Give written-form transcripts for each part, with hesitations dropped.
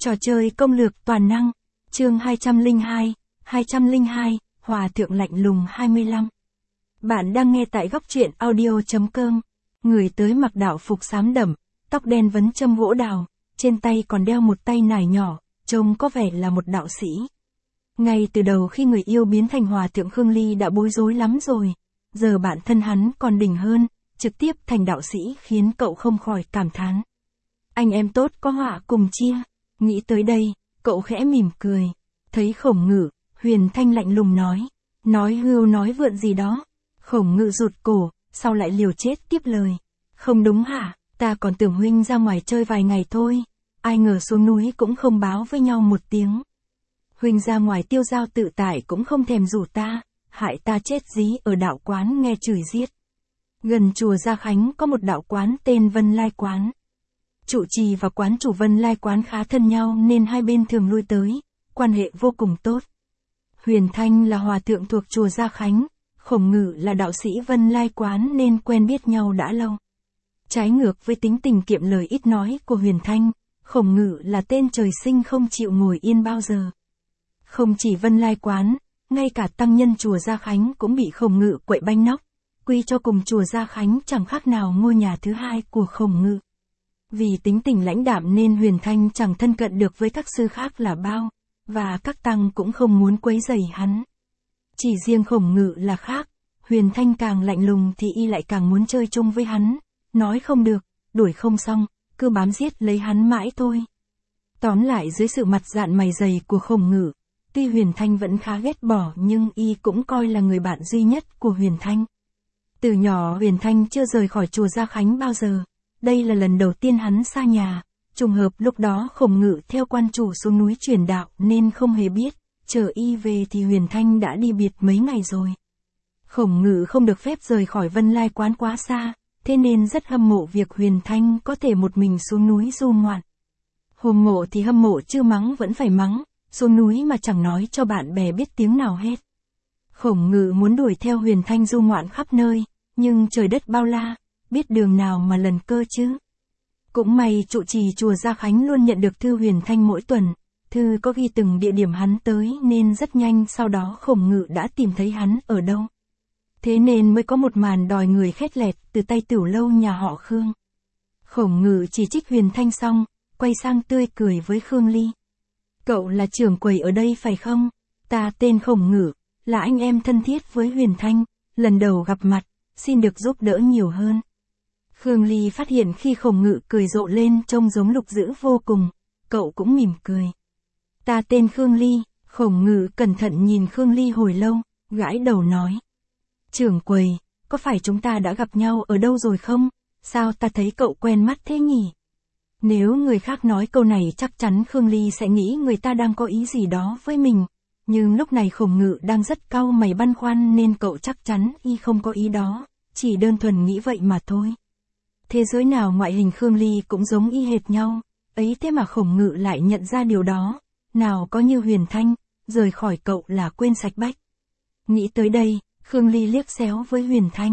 Trò chơi công lược toàn năng, chương 202, Hòa thượng lạnh lùng 25. Bạn đang nghe tại góc truyện audio.com. Người tới mặc đạo phục xám đậm, tóc đen vấn châm gỗ đào, trên tay còn đeo một tay nải nhỏ, trông có vẻ là một đạo sĩ. Ngay từ đầu khi người yêu biến thành hòa thượng Khương Ly đã bối rối lắm rồi, giờ bản thân hắn còn đỉnh hơn, trực tiếp thành đạo sĩ khiến cậu không khỏi cảm thán. Anh em tốt có họa cùng chia. Nghĩ tới đây, cậu khẽ mỉm cười. Thấy Khổng Ngự, Huyền Thanh lạnh lùng nói hưu nói vượn gì đó. Khổng Ngự rụt cổ, sau lại liều chết tiếp lời. Không đúng hả, ta còn tưởng huynh ra ngoài chơi vài ngày thôi, ai ngờ xuống núi cũng không báo với nhau một tiếng. Huynh ra ngoài tiêu dao tự tại cũng không thèm rủ ta, hại ta chết dí ở đạo quán nghe chửi giết. Gần chùa Gia Khánh có một đạo quán tên Vân Lai Quán. Trụ trì và quán chủ Vân Lai Quán khá thân nhau nên hai bên thường lui tới, quan hệ vô cùng tốt. Huyền Thanh là hòa thượng thuộc chùa Gia Khánh, Khổng Ngự là đạo sĩ Vân Lai Quán nên quen biết nhau đã lâu. Trái ngược với tính tình kiệm lời ít nói của Huyền Thanh, Khổng Ngự là tên trời sinh không chịu ngồi yên bao giờ. Không chỉ Vân Lai Quán, ngay cả tăng nhân chùa Gia Khánh cũng bị Khổng Ngự quậy banh nóc, quy cho cùng chùa Gia Khánh chẳng khác nào ngôi nhà thứ hai của Khổng Ngự. Vì tính tình lãnh đạm nên Huyền Thanh chẳng thân cận được với các sư khác là bao, và các tăng cũng không muốn quấy rầy hắn. Chỉ riêng Khổng Ngự là khác, Huyền Thanh càng lạnh lùng thì y lại càng muốn chơi chung với hắn, nói không được, đuổi không xong, cứ bám giết lấy hắn mãi thôi. Tóm lại dưới sự mặt dạn mày dày của Khổng Ngự, tuy Huyền Thanh vẫn khá ghét bỏ nhưng y cũng coi là người bạn duy nhất của Huyền Thanh. Từ nhỏ Huyền Thanh chưa rời khỏi chùa Gia Khánh bao giờ. Đây là lần đầu tiên hắn xa nhà, trùng hợp lúc đó Khổng Ngự theo quan chủ xuống núi truyền đạo nên không hề biết, chờ y về thì Huyền Thanh đã đi biệt mấy ngày rồi. Khổng Ngự không được phép rời khỏi Vân Lai Quán quá xa, thế nên rất hâm mộ việc Huyền Thanh có thể một mình xuống núi du ngoạn. Hâm mộ thì hâm mộ chứ mắng vẫn phải mắng, xuống núi mà chẳng nói cho bạn bè biết tiếng nào hết. Khổng Ngự muốn đuổi theo Huyền Thanh du ngoạn khắp nơi, nhưng trời đất bao la, biết đường nào mà lần cơ chứ. Cũng may trụ trì chùa Gia Khánh luôn nhận được thư Huyền Thanh mỗi tuần, thư có ghi từng địa điểm hắn tới nên rất nhanh sau đó Khổng Ngự đã tìm thấy hắn ở đâu. Thế nên mới có một màn đòi người khét lẹt từ tay Tửu Lâu nhà họ Khương. Khổng Ngự chỉ trích Huyền Thanh xong, quay sang tươi cười với Khương Ly. Cậu là trưởng quầy ở đây phải không? Ta tên Khổng Ngự, là anh em thân thiết với Huyền Thanh, lần đầu gặp mặt, xin được giúp đỡ nhiều hơn. Khương Ly phát hiện khi Khổng Ngự cười rộ lên trông giống Lục Dữ vô cùng, cậu cũng mỉm cười. Ta tên Khương Ly, Khổng Ngự cẩn thận nhìn Khương Ly hồi lâu, gãi đầu nói. Trưởng quầy, có phải chúng ta đã gặp nhau ở đâu rồi không? Sao ta thấy cậu quen mắt thế nhỉ? Nếu người khác nói câu này chắc chắn Khương Ly sẽ nghĩ người ta đang có ý gì đó với mình. Nhưng lúc này Khổng Ngự đang rất cau mày băn khoăn nên cậu chắc chắn y không có ý đó, chỉ đơn thuần nghĩ vậy mà thôi. Thế giới nào ngoại hình Khương Ly cũng giống y hệt nhau, ấy thế mà Khổng Ngự lại nhận ra điều đó, nào có như Huyền Thanh, rời khỏi cậu là quên sạch bách. Nghĩ tới đây, Khương Ly liếc xéo với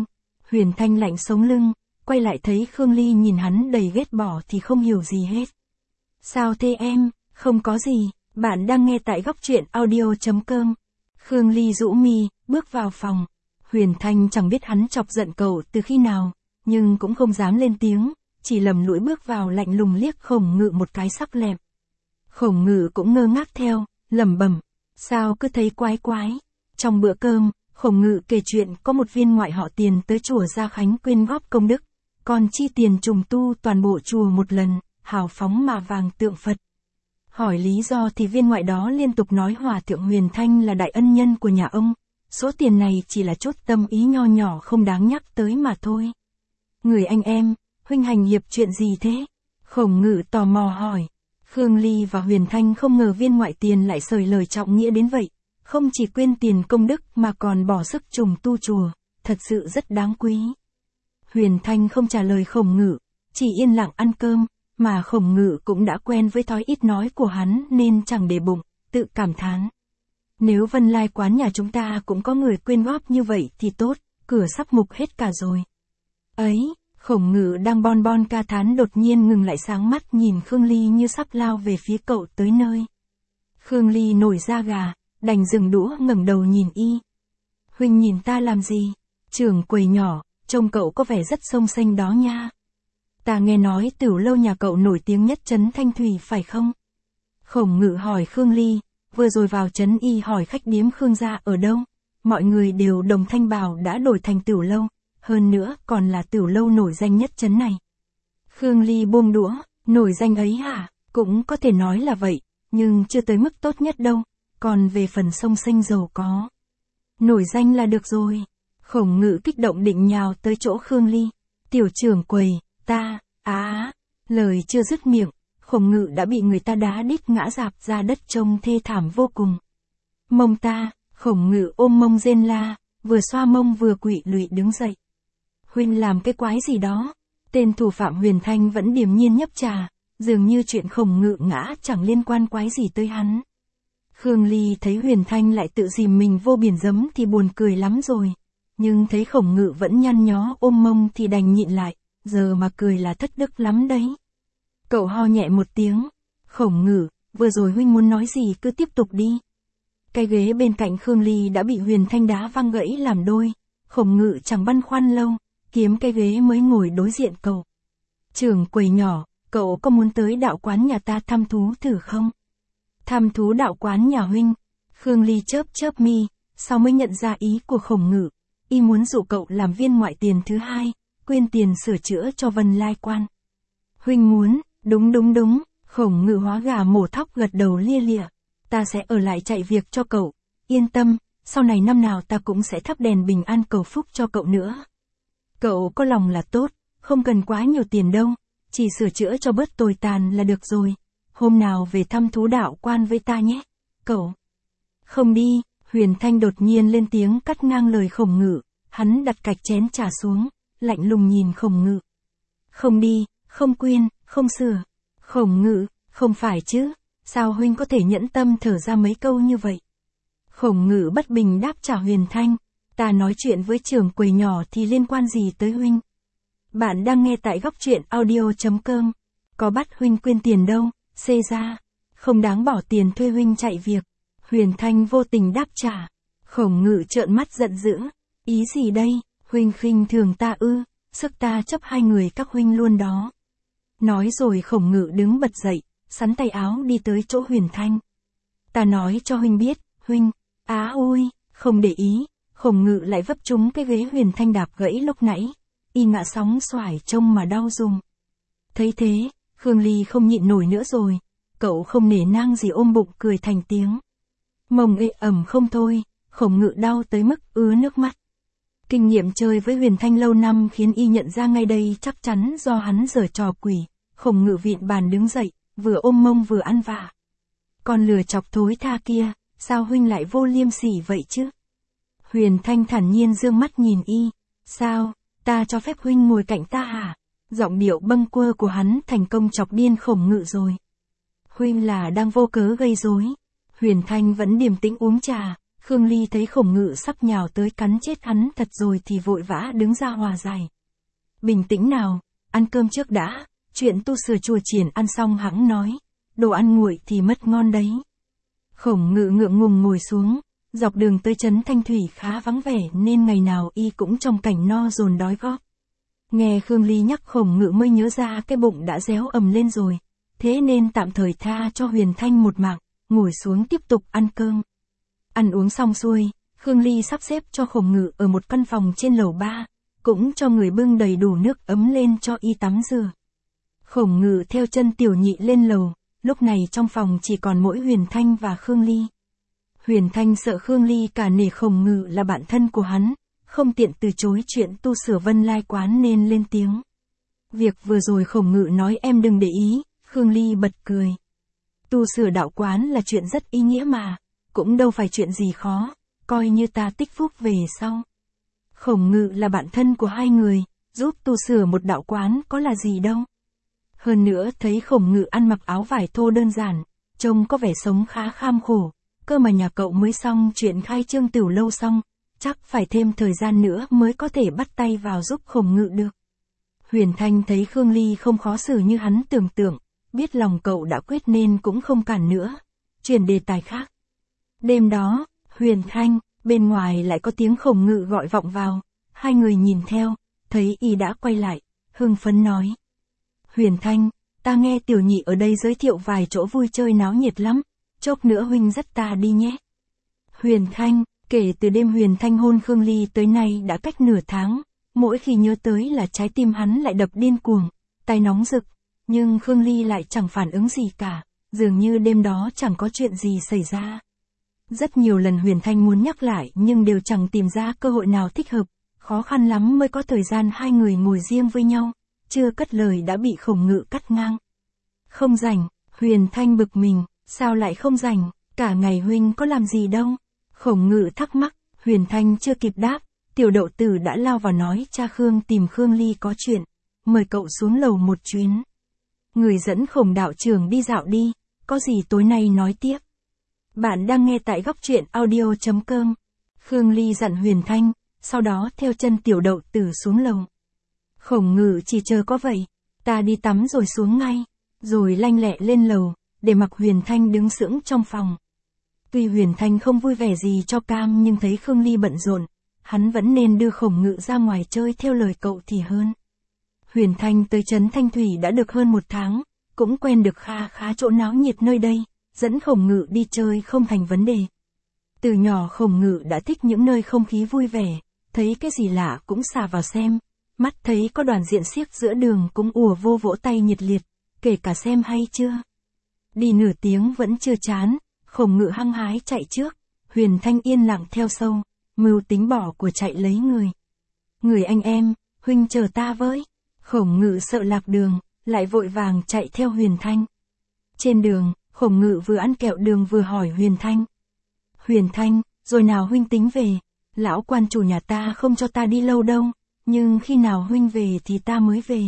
Huyền Thanh lạnh sống lưng, quay lại thấy Khương Ly nhìn hắn đầy ghét bỏ thì không hiểu gì hết. Sao thế em? Không có gì, bạn đang nghe tại góc truyện audio.com. Khương Ly rũ mi, bước vào phòng. Huyền Thanh chẳng biết hắn chọc giận cậu từ khi nào, nhưng cũng không dám lên tiếng, chỉ lầm lũi bước vào lạnh lùng liếc Khổng Ngự một cái sắc lẹm. Khổng Ngự cũng ngơ ngác theo, lẩm bẩm, sao cứ thấy quái quái. Trong bữa cơm, Khổng Ngự kể chuyện có một viên ngoại họ Tiền tới chùa Gia Khánh quyên góp công đức, còn chi tiền trùng tu toàn bộ chùa một lần, hào phóng mà vàng tượng Phật. Hỏi lý do thì viên ngoại đó liên tục nói Hòa thượng Huyền Thanh là đại ân nhân của nhà ông, số tiền này chỉ là chút tâm ý nho nhỏ không đáng nhắc tới mà thôi. Người anh em, huynh hành hiệp chuyện gì thế? Khổng Ngự tò mò hỏi. Khương Ly và Huyền Thanh không ngờ viên ngoại Tiền lại sời lời trọng nghĩa đến vậy, không chỉ quyên tiền công đức mà còn bỏ sức trùng tu chùa, thật sự rất đáng quý. Huyền Thanh không trả lời Khổng Ngự, chỉ yên lặng ăn cơm, mà Khổng Ngự cũng đã quen với thói ít nói của hắn nên chẳng để bụng, tự cảm thán. Nếu Vân Lai Quán nhà chúng ta cũng có người quyên góp như vậy thì tốt, cửa sắp mục hết cả rồi. Ấy, Khổng Ngự đang bon bon ca thán đột nhiên ngừng lại sáng mắt nhìn Khương Ly như sắp lao về phía cậu tới nơi. Khương Ly nổi da gà, đành dừng đũa ngẩng đầu nhìn y. Huynh nhìn ta làm gì? Trưởng quầy nhỏ, trông cậu có vẻ rất xông xênh đó nha. Ta nghe nói Tửu lâu nhà cậu nổi tiếng nhất trấn Thanh Thủy phải không? Khổng Ngự hỏi Khương Ly, vừa rồi vào trấn y hỏi khách điếm Khương gia ở đâu, mọi người đều đồng thanh bảo đã đổi thành Tửu lâu, hơn nữa còn là Tửu lâu nổi danh nhất trấn này. Khương Ly buông đũa, nổi danh ấy hả? Cũng có thể nói là vậy, nhưng chưa tới mức tốt nhất đâu, còn về phần xông xênh giàu có. Nổi danh là được rồi. Khổng Ngự kích động định nhào tới chỗ Khương Ly. Tiểu trưởng quầy, ta, lời chưa dứt miệng, Khổng Ngự đã bị người ta đá đít ngã rạp ra đất trông thê thảm vô cùng. Mông ta, Khổng Ngự ôm mông rên la, vừa xoa mông vừa quỵ lụy đứng dậy. Huynh làm cái quái gì đó? Tên thủ phạm Huyền Thanh vẫn điềm nhiên nhấp trà, dường như chuyện Khổng Ngự ngã chẳng liên quan quái gì tới hắn. Khương Ly thấy Huyền Thanh lại tự dìm mình vô biển giấm thì buồn cười lắm rồi. Nhưng thấy Khổng Ngự vẫn nhăn nhó ôm mông thì đành nhịn lại, giờ mà cười là thất đức lắm đấy. Cậu ho nhẹ một tiếng. Khổng Ngự, vừa rồi huynh muốn nói gì cứ tiếp tục đi. Cái ghế bên cạnh Khương Ly đã bị Huyền Thanh đá văng gãy làm đôi. Khổng Ngự chẳng băn khoăn lâu, kiếm cái ghế mới ngồi đối diện cậu. Trưởng quầy nhỏ, cậu có muốn tới đạo quán nhà ta thăm thú thử không? Thăm thú đạo quán nhà huynh. Khương Ly chớp chớp mi, sau mới nhận ra ý của Khổng Ngự. Y muốn dụ cậu làm viên ngoại tiền thứ hai, quyên tiền sửa chữa cho Vân Lai Quan. Huynh muốn, đúng, Khổng Ngự hóa gà mổ thóc gật đầu lia lịa. Ta sẽ ở lại chạy việc cho cậu, yên tâm, sau này năm nào ta cũng sẽ thắp đèn bình an cầu phúc cho cậu nữa. Cậu có lòng là tốt, không cần quá nhiều tiền đâu, chỉ sửa chữa cho bớt tồi tàn là được rồi. Hôm nào về thăm thú đạo quan với ta nhé, cậu. Không đi, Huyền Thanh đột nhiên lên tiếng cắt ngang lời Khổng Ngự, hắn đặt cạch chén trà xuống, lạnh lùng nhìn Khổng Ngự. Không đi, không quyên, không sửa. Khổng Ngự, không phải chứ, sao huynh có thể nhẫn tâm thở ra mấy câu như vậy? Khổng Ngự bất bình đáp trả Huyền Thanh, ta nói chuyện với trưởng quầy nhỏ thì liên quan gì tới huynh? Bạn đang nghe tại góc truyện audio.com, có bắt huynh quyên tiền đâu, xê ra, không đáng bỏ tiền thuê huynh chạy việc. Huyền Thanh vô tình đáp trả. Khổng Ngự trợn mắt giận dữ, ý gì đây, huynh khinh thường ta ư, sức ta chấp hai người các huynh luôn đó. Nói rồi Khổng Ngự đứng bật dậy, sắn tay áo đi tới chỗ Huyền Thanh. Ta nói cho huynh biết, huynh, ui, không để ý, Khổng Ngự lại vấp trúng cái ghế Huyền Thanh đạp gãy lúc nãy, y ngã sóng xoài trông mà đau rùng. Thấy thế, Khương Ly không nhịn nổi nữa rồi, cậu không nể nang gì ôm bụng cười thành tiếng. Mông ê ẩm không thôi, Khổng Ngự đau tới mức ứa nước mắt. Kinh nghiệm chơi với Huyền Thanh lâu năm khiến y nhận ra ngay đây chắc chắn do hắn giở trò quỷ. Khổng Ngự vịn bàn đứng dậy, vừa ôm mông vừa ăn vạ. Con lừa chọc thối tha kia, sao huynh lại vô liêm sỉ vậy chứ? Huyền Thanh thản nhiên dương mắt nhìn y, sao, ta cho phép huynh ngồi cạnh ta hả? Giọng điệu bâng quơ của hắn thành công chọc điên Khổng Ngự rồi. Huynh là đang vô cớ gây rối. Huyền Thanh vẫn điềm tĩnh uống trà, Khương Ly thấy Khổng Ngự sắp nhào tới cắn chết hắn thật rồi thì vội vã đứng ra hòa giải. Bình tĩnh nào, ăn cơm trước đã, chuyện tu sửa chùa triển ăn xong hẵng nói, đồ ăn nguội thì mất ngon đấy. Khổng Ngự ngượng ngùng ngồi xuống, dọc đường tới trấn Thanh Thủy khá vắng vẻ nên ngày nào y cũng trong cảnh no dồn đói góp. Nghe Khương Ly nhắc Khổng Ngự mới nhớ ra cái bụng đã réo ầm lên rồi, thế nên tạm thời tha cho Huyền Thanh một mạng, ngồi xuống tiếp tục ăn cơm. Ăn uống xong xuôi, Khương Ly sắp xếp cho Khổng Ngự ở một căn phòng trên lầu 3, cũng cho người bưng đầy đủ nước ấm lên cho y tắm rửa. Khổng Ngự theo chân tiểu nhị lên lầu, lúc này trong phòng chỉ còn mỗi Huyền Thanh và Khương Ly. Huyền Thanh sợ Khương Ly cả nể Khổng Ngự là bạn thân của hắn, không tiện từ chối chuyện tu sửa Vân Lai Quán nên lên tiếng. Việc vừa rồi Khổng Ngự nói em đừng để ý, Khương Ly bật cười. Tu sửa đạo quán là chuyện rất ý nghĩa mà, cũng đâu phải chuyện gì khó, coi như ta tích phúc về sau. Khổng Ngự là bạn thân của hai người, giúp tu sửa một đạo quán có là gì đâu. Hơn nữa thấy Khổng Ngự ăn mặc áo vải thô đơn giản, trông có vẻ sống khá kham khổ, cơ mà nhà cậu mới xong chuyện khai trương tiểu lâu xong, chắc phải thêm thời gian nữa mới có thể bắt tay vào giúp Khổng Ngự được. Huyền Thanh thấy Khương Ly không khó xử như hắn tưởng tượng, biết lòng cậu đã quyết nên cũng không cản nữa. Chuyển đề tài khác. Đêm đó, Huyền Thanh, bên ngoài lại có tiếng Khổng Ngự gọi vọng vào. Hai người nhìn theo, thấy y đã quay lại, hưng phấn nói. Huyền Thanh, ta nghe tiểu nhị ở đây giới thiệu vài chỗ vui chơi náo nhiệt lắm, chốc nữa huynh dắt ta đi nhé. Huyền Thanh, kể từ đêm Huyền Thanh hôn Khương Ly tới nay đã cách nửa tháng, mỗi khi nhớ tới là trái tim hắn lại đập điên cuồng, tay nóng rực, nhưng Khương Ly lại chẳng phản ứng gì cả, dường như đêm đó chẳng có chuyện gì xảy ra. Rất nhiều lần Huyền Thanh muốn nhắc lại nhưng đều chẳng tìm ra cơ hội nào thích hợp, khó khăn lắm mới có thời gian hai người ngồi riêng với nhau, chưa cất lời đã bị Khổng Ngự cắt ngang. Không rảnh, Huyền Thanh bực mình, sao lại không rảnh, cả ngày huynh có làm gì đâu. Khổng Ngự thắc mắc, Huyền Thanh chưa kịp đáp, Tiểu Đậu Tử đã lao vào nói cha Khương tìm Khương Ly có chuyện, mời cậu xuống lầu một chuyến. Người dẫn Khổng đạo trưởng đi dạo đi, có gì tối nay nói tiếp. Bạn đang nghe tại góc truyện audio.com. Khương Ly dặn Huyền Thanh, sau đó theo chân Tiểu Đậu Tử xuống lầu. Khổng Ngự chỉ chờ có vậy, ta đi tắm rồi xuống ngay, rồi lanh lẹ lên lầu, để mặc Huyền Thanh đứng sững trong phòng. Tuy Huyền Thanh không vui vẻ gì cho cam nhưng thấy Khương Ly bận rộn, hắn vẫn nên đưa Khổng Ngự ra ngoài chơi theo lời cậu thì hơn. Huyền Thanh tới trấn Thanh Thủy đã được hơn một tháng, cũng quen được kha khá chỗ náo nhiệt nơi đây, dẫn Khổng Ngự đi chơi không thành vấn đề. Từ nhỏ Khổng Ngự đã thích những nơi không khí vui vẻ, thấy cái gì lạ cũng xà vào xem, mắt thấy có đoàn diện xiếc giữa đường cũng ùa vô vỗ tay nhiệt liệt, kể cả xem hay chưa. Đi nửa tiếng vẫn chưa chán, Khổng Ngự hăng hái chạy trước, Huyền Thanh yên lặng theo sau, mưu tính bỏ của chạy lấy người. Người anh em, huynh chờ ta với. Khổng Ngự sợ lạc đường, lại vội vàng chạy theo Huyền Thanh. Trên đường, Khổng Ngự vừa ăn kẹo đường vừa hỏi Huyền Thanh. Huyền Thanh, rồi nào huynh tính về? Lão quan chủ nhà ta không cho ta đi lâu đâu, nhưng khi nào huynh về thì ta mới về.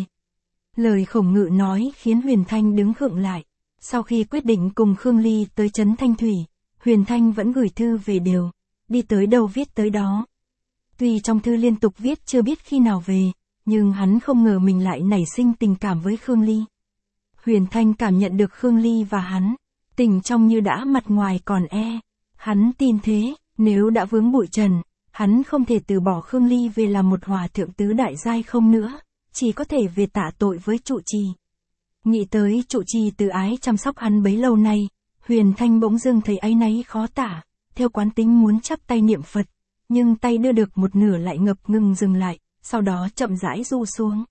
Lời Khổng Ngự nói khiến Huyền Thanh đứng khựng lại. Sau khi quyết định cùng Khương Ly tới trấn Thanh Thủy, Huyền Thanh vẫn gửi thư về đều, đi tới đâu viết tới đó. Tuy trong thư liên tục viết chưa biết khi nào về, nhưng hắn không ngờ mình lại nảy sinh tình cảm với Khương Ly. Huyền Thanh cảm nhận được Khương Ly và hắn, tình trong như đã mặt ngoài còn e. Hắn tin thế, nếu đã vướng bụi trần, hắn không thể từ bỏ Khương Ly về làm một hòa thượng tứ đại giai không nữa, chỉ có thể về tạ tội với trụ trì. Nghĩ tới trụ trì từ ái chăm sóc hắn bấy lâu nay, Huyền Thanh bỗng dưng thấy áy náy khó tả, theo quán tính muốn chắp tay niệm Phật, nhưng tay đưa được một nửa lại ngập ngừng dừng lại, sau đó chậm rãi ru xuống.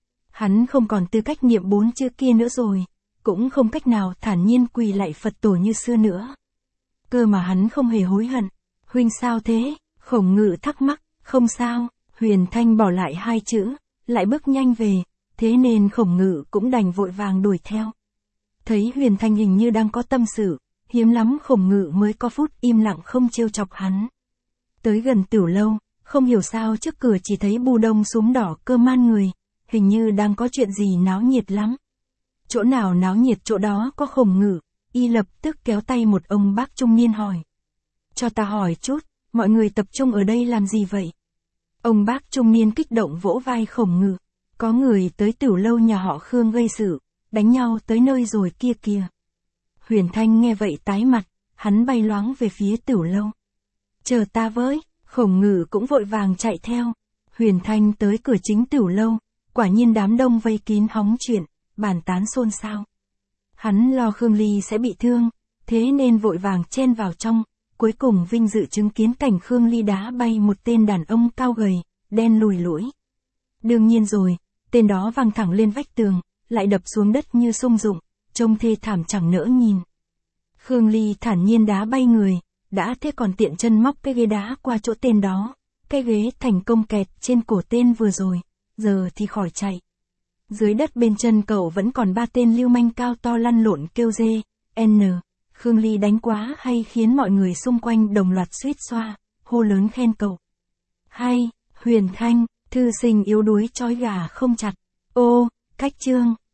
Hắn không còn tư cách niệm 4 chữ kia nữa rồi, cũng không cách nào thản nhiên quỳ lạy Phật tổ như xưa nữa. Cơ mà hắn không hề hối hận. Huynh sao thế? Khổng Ngự thắc mắc. Không sao, Huyền Thanh bỏ lại hai chữ, lại bước nhanh về, thế nên Khổng Ngự cũng đành vội vàng đuổi theo. Thấy Huyền Thanh hình như đang có tâm sự, hiếm lắm Khổng Ngự mới có phút im lặng không trêu chọc hắn. Tới gần tiểu lâu, không hiểu sao trước cửa chỉ thấy bù đông súm đỏ cơ man người, hình như đang có chuyện gì náo nhiệt lắm. Chỗ nào náo nhiệt chỗ đó có Khổng Ngự, y lập tức kéo tay một ông bác trung niên hỏi. Cho ta hỏi chút, mọi người tập trung ở đây làm gì vậy? Ông bác trung niên kích động vỗ vai Khổng Ngự. Có người tới tiểu lâu nhà họ Khương gây sự, đánh nhau tới nơi rồi kia kìa. Huyền Thanh nghe vậy tái mặt, hắn bay loáng về phía tiểu lâu. Chờ ta với, Khổng Ngự cũng vội vàng chạy theo. Huyền Thanh tới cửa chính tiểu lâu, quả nhiên đám đông vây kín hóng chuyện, bàn tán xôn xao. Hắn lo Khương Ly sẽ bị thương, thế nên vội vàng chen vào trong, cuối cùng vinh dự chứng kiến cảnh Khương Ly đá bay một tên đàn ông cao gầy, đen lùi lũi. Đương nhiên rồi, tên đó văng thẳng lên vách tường, lại đập xuống đất như sung dụng, trông thê thảm chẳng nỡ nhìn. Khương Ly thản nhiên đá bay người, đã thế còn tiện chân móc cái ghế đá qua chỗ tên đó, cái ghế thành công kẹt trên cổ tên vừa rồi, giờ thì khỏi chạy. Dưới đất bên chân cậu vẫn còn 3 tên lưu manh cao to lăn lộn kêu dê, n. Khương Ly đánh quá hay khiến mọi người xung quanh đồng loạt suýt xoa, hô lớn khen cậu. Hay, Huyền Thanh, thư sinh yếu đuối trói gà không chặt. Ô, cách chương.